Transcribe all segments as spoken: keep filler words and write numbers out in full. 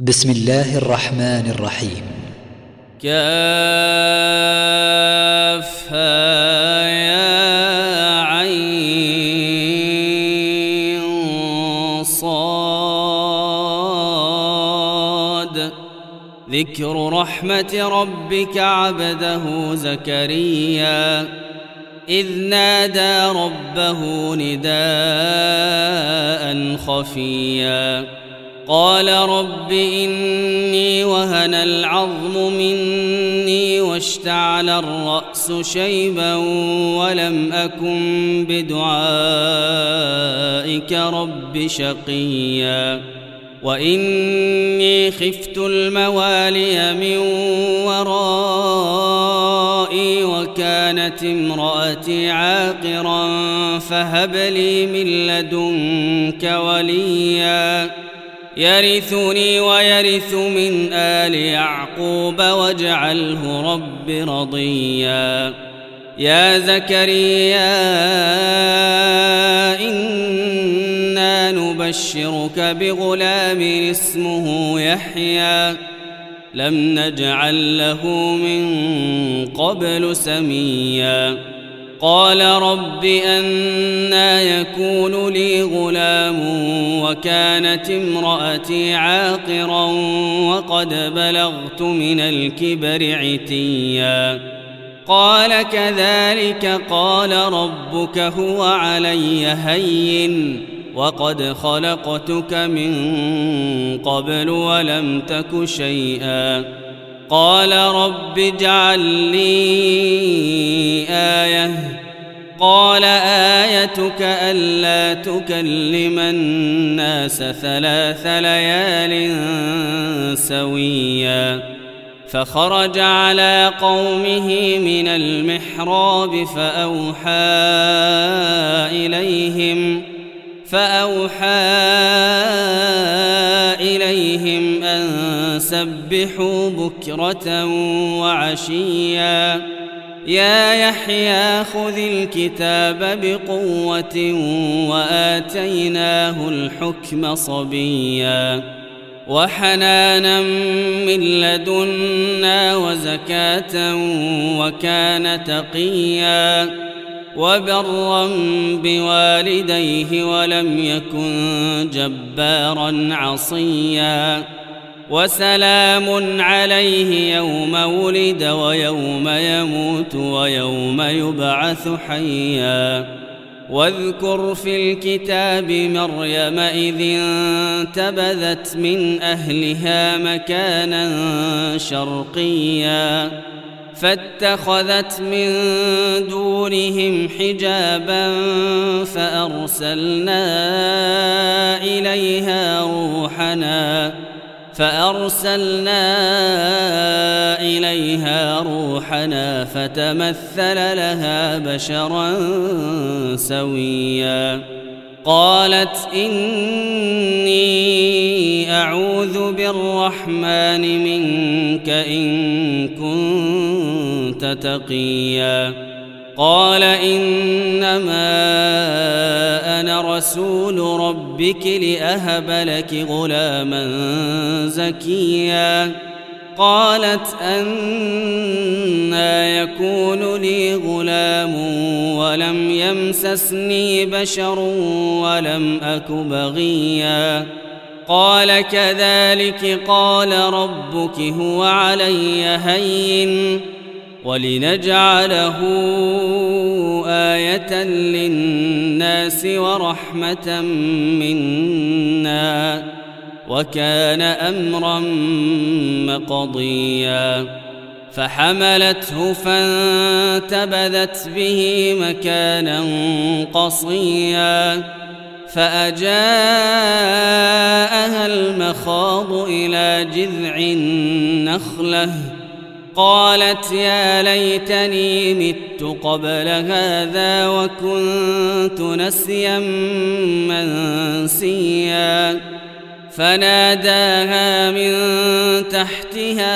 بسم الله الرحمن الرحيم. كافها يا عين صاد. ذكر رحمة ربك عبده زكريا إذ نادى ربه نداء خفيا قال رب إني وهن العظم مني واشتعل الرأس شيبا ولم أكن بدعائك رب شقيا وإني خفت الموالي من ورائي وكانت امرأتي عاقرا فهب لي من لدنك وليا يرثني ويرث من آل يعقوب واجعله رب رضيا يا زكريا إنا نبشرك بغلام اسمه يحيى لم نجعل له من قبل سميا قال رب أنى يكون لي غلام وكانت امرأتي عاقرا وقد بلغت من الكبر عتيا قال كذلك قال ربك هو علي هين وقد خلقتك من قبل ولم تك شيئا قال رب اجعل لي آية قال آيتك ألا تكلم الناس ثلاث ليال سويا فخرج على قومه من المحراب فأوحى إليهم فأوحى إليهم أن سبحوا بكرة وعشيا يا يحيى خذ الكتاب بقوة وآتيناه الحكم صبيا وحنانا من لدنا وزكاة وكان تقيا وبرا بوالديه ولم يكن جبارا عصيا وسلام عليه يوم ولد ويوم يموت ويوم يبعث حيا واذكر في الكتاب مريم إذ انتبذت من أهلها مكانا شرقيا فاتخذت من دونهم حجابا فأرسلنا إليها روحنا فأرسلنا إليها روحنا فتمثل لها بشرا سويا قالت إني أعوذ بالرحمن منك إن كنت تقيا قال إنما أنا رسول ربك لأهب لك غلاما زكيا قالت أنى يكون لي غلام ولم يمسسني بشر ولم أك بغيا قال كذلك قال ربك هو علي هين ولنجعله آية للناس ورحمة منا وكان أمرا مقضيا فحملته فانتبذت به مكانا قصيا فأجاءها المخاض إلى جذع النخلة قالت يا ليتني مت قبل هذا وكنت نسيا منسيا فناداها من تحتها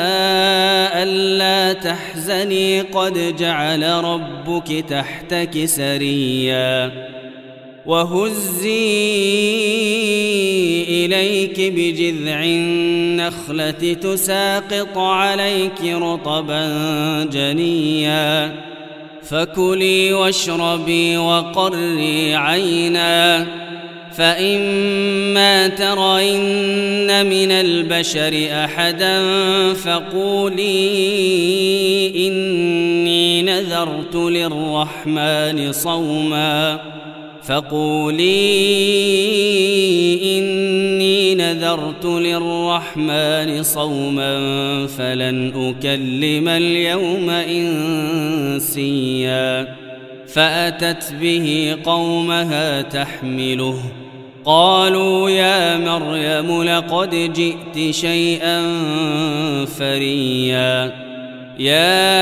ألا تحزني قد جعل ربك تحتك سريا وهزي إليك بجذع النخلة تساقط عليك رطبا جنيا فكلي واشربي وقري عينا فإما ترين من البشر أحدا فقولي إني نذرت للرحمن صوما فقولي إني نذرت للرحمن صوما فلن أكلم اليوم إنسيا فأتت به قومها تحمله قالوا يا مريم لقد جئت شيئا فريا يا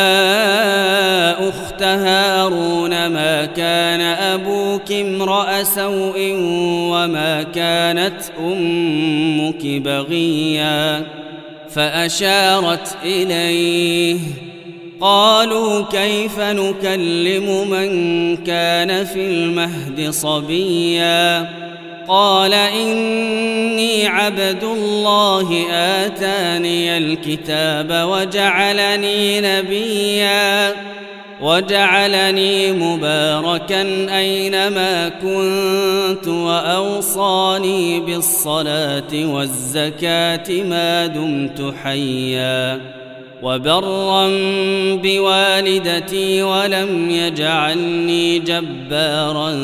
أخت هارون ما كان أبوك امرأ سوء وما كانت أمك بغيا فأشارت إليه قالوا كيف نكلم من كان في المهد صبيا قال إني عبد الله آتاني الكتاب وجعلني نبيا وجعلني مباركا أينما كنت وأوصاني بالصلاة والزكاة ما دمت حيا وبرا بوالدتي ولم يجعلني جبارا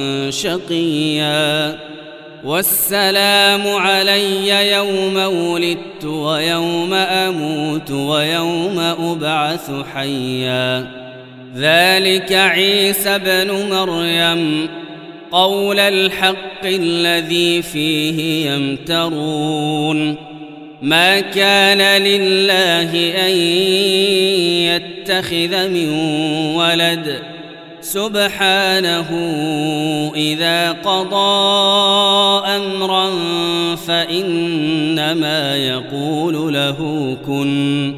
شقيا والسلام علي يوم ولدت ويوم أموت ويوم أبعث حيا ذلك عيسى بن مريم قول الحق الذي فيه يمترون ما كان لله أن يتخذ من ولد سبحانه إذا قضى أمرا فإنما يقول له كن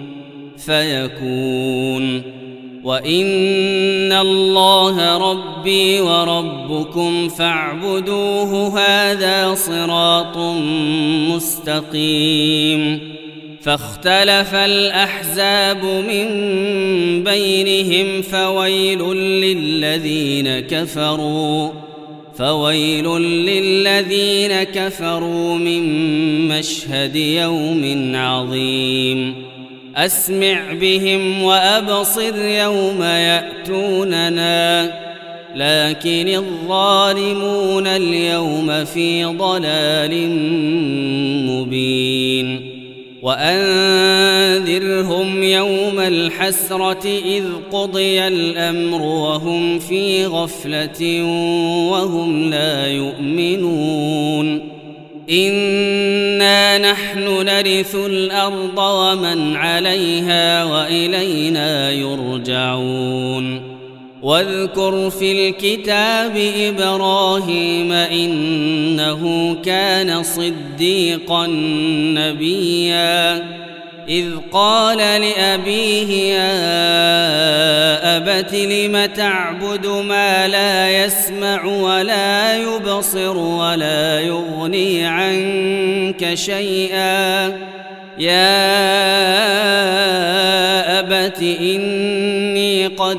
فيكون وإن الله ربي وربكم فاعبدوه هذا صراط مستقيم فاختلف الأحزاب من بينهم فويل للذين كفروا فويل للذين كفروا من مشهد يوم عظيم أسمع بهم وأبصر يوم يأتوننا لكن الظالمون اليوم في ضلال مبين وأنذرهم يوم الحسرة إذ قضي الأمر وهم في غفلة وهم لا يؤمنون إنا نحن نرث الأرض ومن عليها وإلينا يرجعون واذكر في الكتاب إبراهيم إنه كان صديقا نبيا إذ قال لأبيه يا أبت لم تعبد ما لا يسمع ولا يبصر ولا يغني عنك شيئا يا أبت إني قد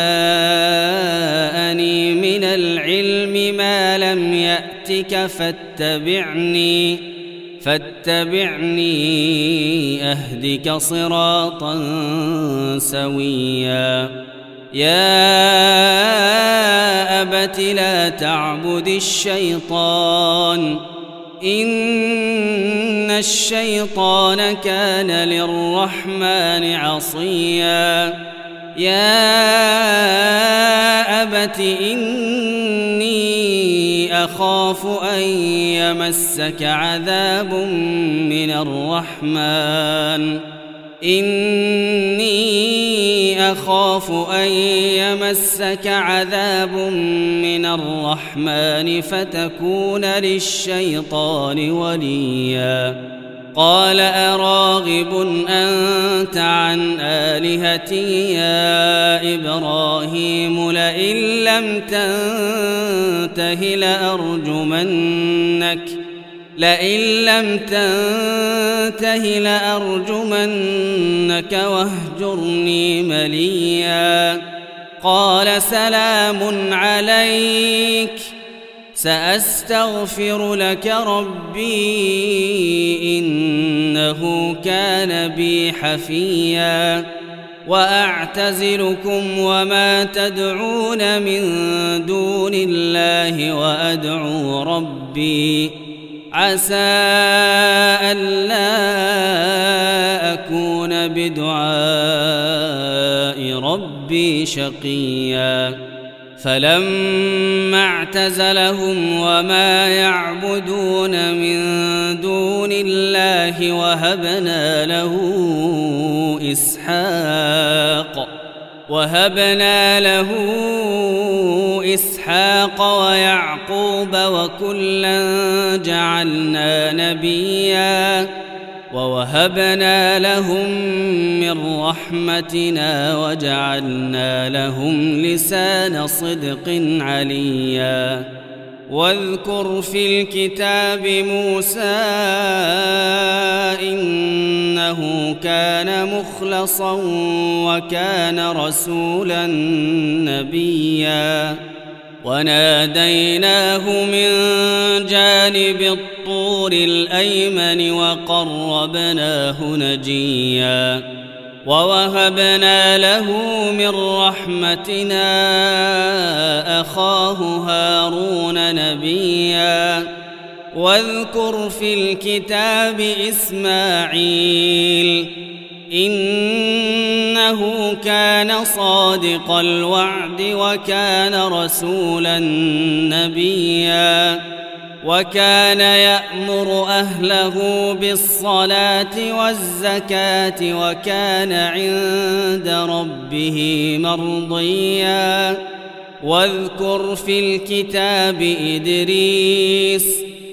جاءني من العلم ما لم يأتك فاتبعني فاتبعني أهدك صراطا سويا يا أبت لا تعبد الشيطان إن الشيطان كان للرحمن عصيا يا أبت إني أخاف أن يمسك عذاب من الرحمن إني أخاف أن يمسك عذاب من الرحمن فتكون للشيطان وليا قال أراغب أنت عن آلهتي يا إبراهيم لئن لم تنته تنته لأرجمنك لئن لم تنته لأرجمنك واهجرني مليا قال سلام عليك سأستغفر لك ربي إنه كان بي حفيا وأعتزلكم وما تدعون من دون الله وأدعو ربي عسى ألا أكون بدعاء ربي شقيا فلما اعتزلهم وما يعبدون من دون الله وهبنا له إسحاق وهبنا له إسحاق ويعقوب وكلا جعلنا نبيا ووهبنا لهم من رحمتنا وجعلنا لهم لسان صدق عليا واذكر في الكتاب موسى إنه كان مخلصا وكان رسولا نبيا وناديناه من جانب الطور الأيمن وقربناه نجيا ووهبنا له من رحمتنا أخاه هارون نبيا واذكر في الكتاب إسماعيل إنه كان صادق الوعد وكان رسولا نبيا وكان يأمر أهله بالصلاة والزكاة وكان عند ربه مرضيا واذكر في الكتاب إدريس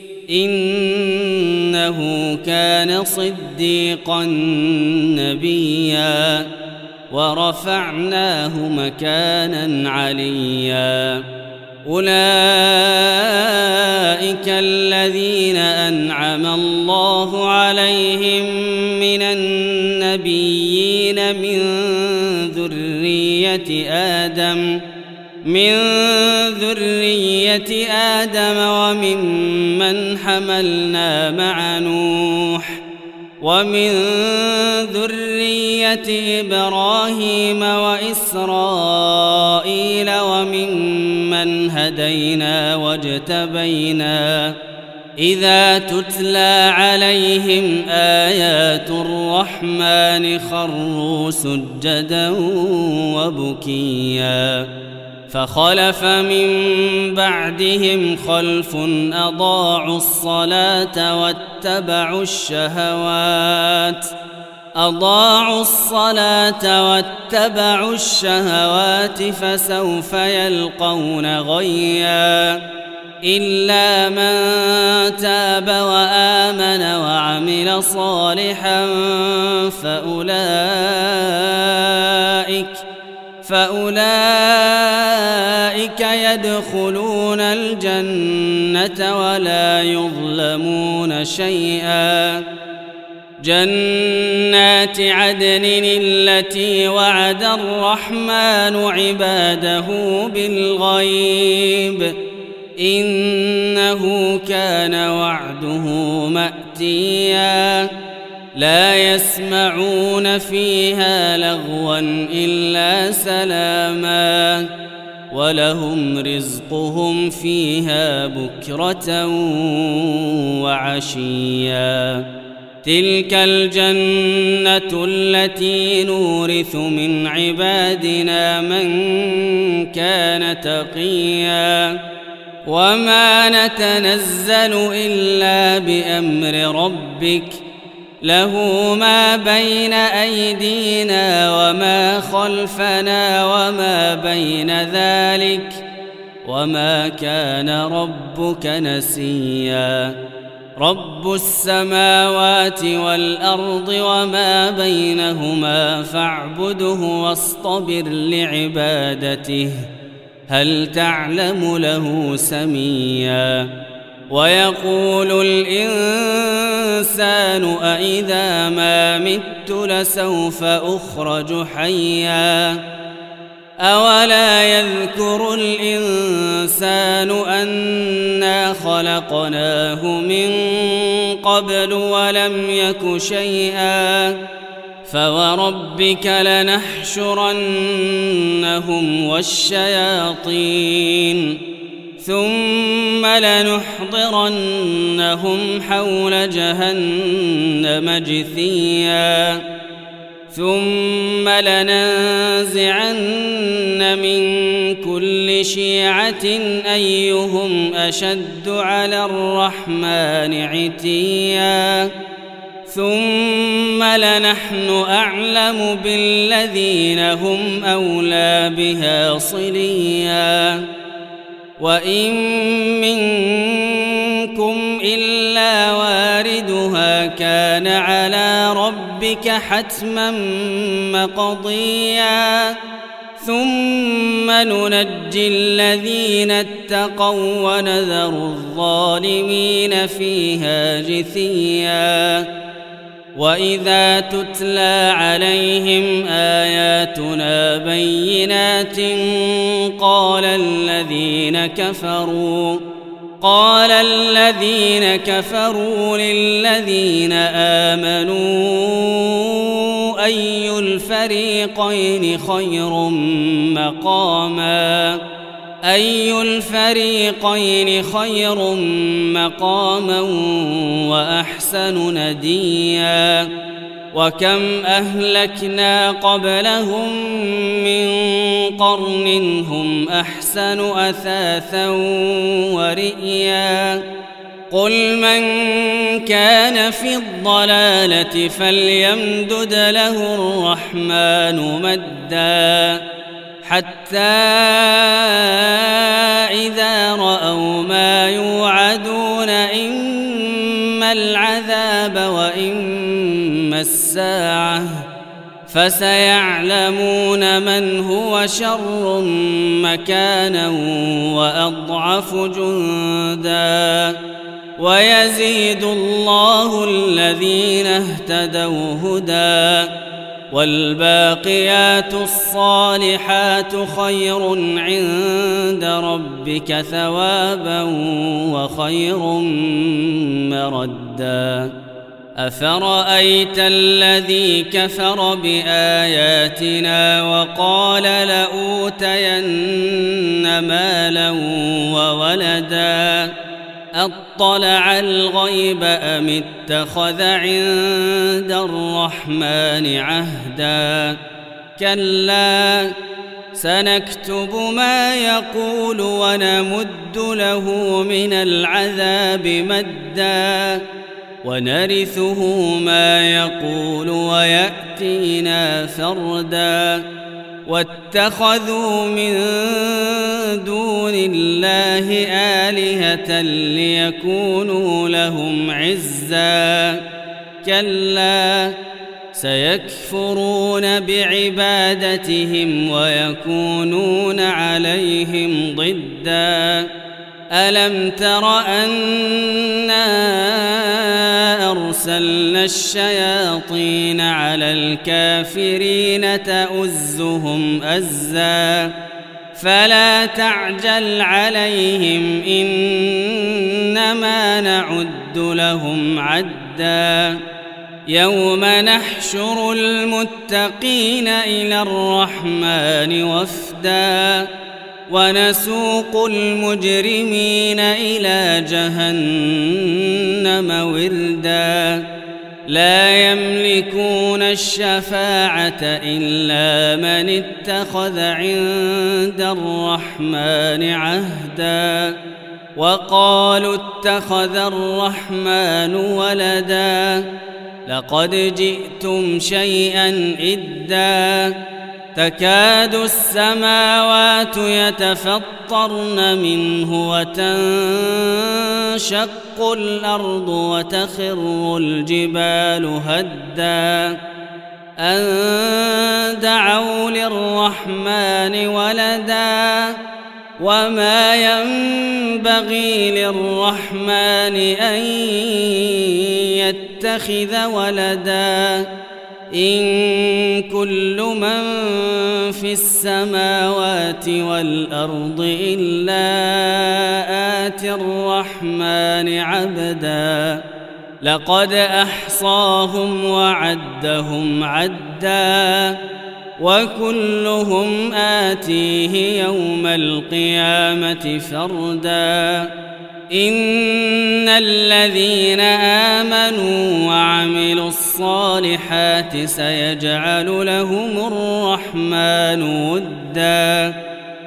إنه كان صديقا نبيا ورفعناه مكانا عليا أولئك الذين أنعم الله عليهم من النبيين من ذرية آدم من ذرية آدم وممن حملنا مع نوح ومن ذرية إبراهيم وإسرائيل وممن هدينا واجتبينا إذا تتلى عليهم آيات الرحمن خروا سجدا وبكيا فخلف من بعدهم خلف أضاعوا الصلاة واتبعوا الشهوات أضاعوا الصلاة واتبعوا الشهوات فسوف يلقون غيا إلا من تاب وآمن وعمل صالحا فأولئك فأولئك يدخلون الجنة ولا يظلمون شيئا جنات عدن التي وعد الرحمن عباده بالغيب إنه كان وعده مأتيا لا يسمعون فيها لغوا إلا سلاما ولهم رزقهم فيها بكرة وعشيا تلك الجنة التي نورث من عبادنا من كان تقيا وما نتنزل إلا بأمر ربك له ما بين أيدينا وما خلفنا وما بين ذلك وما كان ربك نسيا رب السماوات والأرض وما بينهما فاعبده واصطبر لعبادته هل تعلم له سميا ويقول الإنسان أإذا ما مت لسوف أخرج حيا أولا يذكر الإنسان أنا خلقناه من قبل ولم يك شيئا فوربك لنحشرنهم والشياطين ثم لنحضرنهم حول جهنم جثيا ثم لننزعن من كل شيعة أيهم أشد على الرحمن عتيا ثم لنحن أعلم بالذين هم أولى بها صليا وإن منكم إلا واردها كان على ربك حتما مقضيا ثم ننجي الذين اتقوا ونذر الظالمين فيها جثيا وإذا تتلى عليهم آياتنا بينات قال الذين كفروا قال الذين كفروا للذين آمنوا أي الفريقين خير مقاما أي الفريقين خير مقاما وأحسن نديا وكم أهلكنا قبلهم من قرن هم أحسن أثاثا ورئيا قل من كان في الضلالة فليمدد له الرحمن مدا حتى إذا رأوا ما يوعدون إما العذاب وإما الساعة فسيعلمون من هو شر مكانا وأضعف جندا ويزيد الله الذين اهتدوا هدى والباقيات الصالحات خير عند ربك ثوابا وخير مردا أفرأيت الذي كفر بآياتنا وقال لأوتين مالا وولدا أطلع الغيب أم اتخذ عند الرحمن عهدا كلا سنكتب ما يقول ونمد له من العذاب مدا ونرثه ما يقول ويأتينا فردا واتخذوا من دون الله آلهة ليكونوا لهم عزا كلا سيكفرون بعبادتهم ويكونون عليهم ضدا ألم تر أنا أرسلنا الشياطين على الكافرين تؤزهم أزا فلا تعجل عليهم إنما نعد لهم عدا يوم نحشر المتقين إلى الرحمن وفدا ونسوق المجرمين إلى جهنم وردا لا يملكون الشفاعة إلا من اتخذ عند الرحمن عهدا وقالوا اتخذ الرحمن ولدا لقد جئتم شيئا إدا تكاد السماوات يتفطرن منه وتنشق الأرض وتخر الجبال هدا أن دعوا للرحمن ولدا وما ينبغي للرحمن أن يتخذ ولدا إن كل من في السماوات والأرض إلا آتي الرحمن عبدا لقد أحصاهم وعدهم عدا وكلهم آتيه يوم القيامة فردا إن الذين آمنوا وعملوا الصالحات سيجعل لهم الرحمن ودا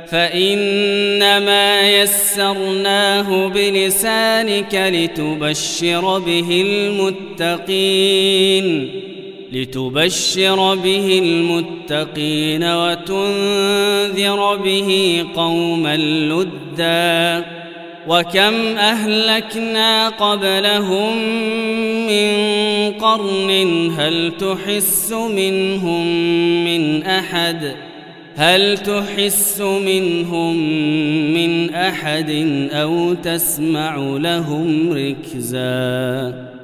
فإنما يسرناه بلسانك لتبشر به المتقين لتبشر به المتقين وتنذر به قوما لدا وكم أهلكنا قبلهم من قرن هل تحس منهم من أحد هل تحس منهم من أحد أو تسمع لهم ركزا.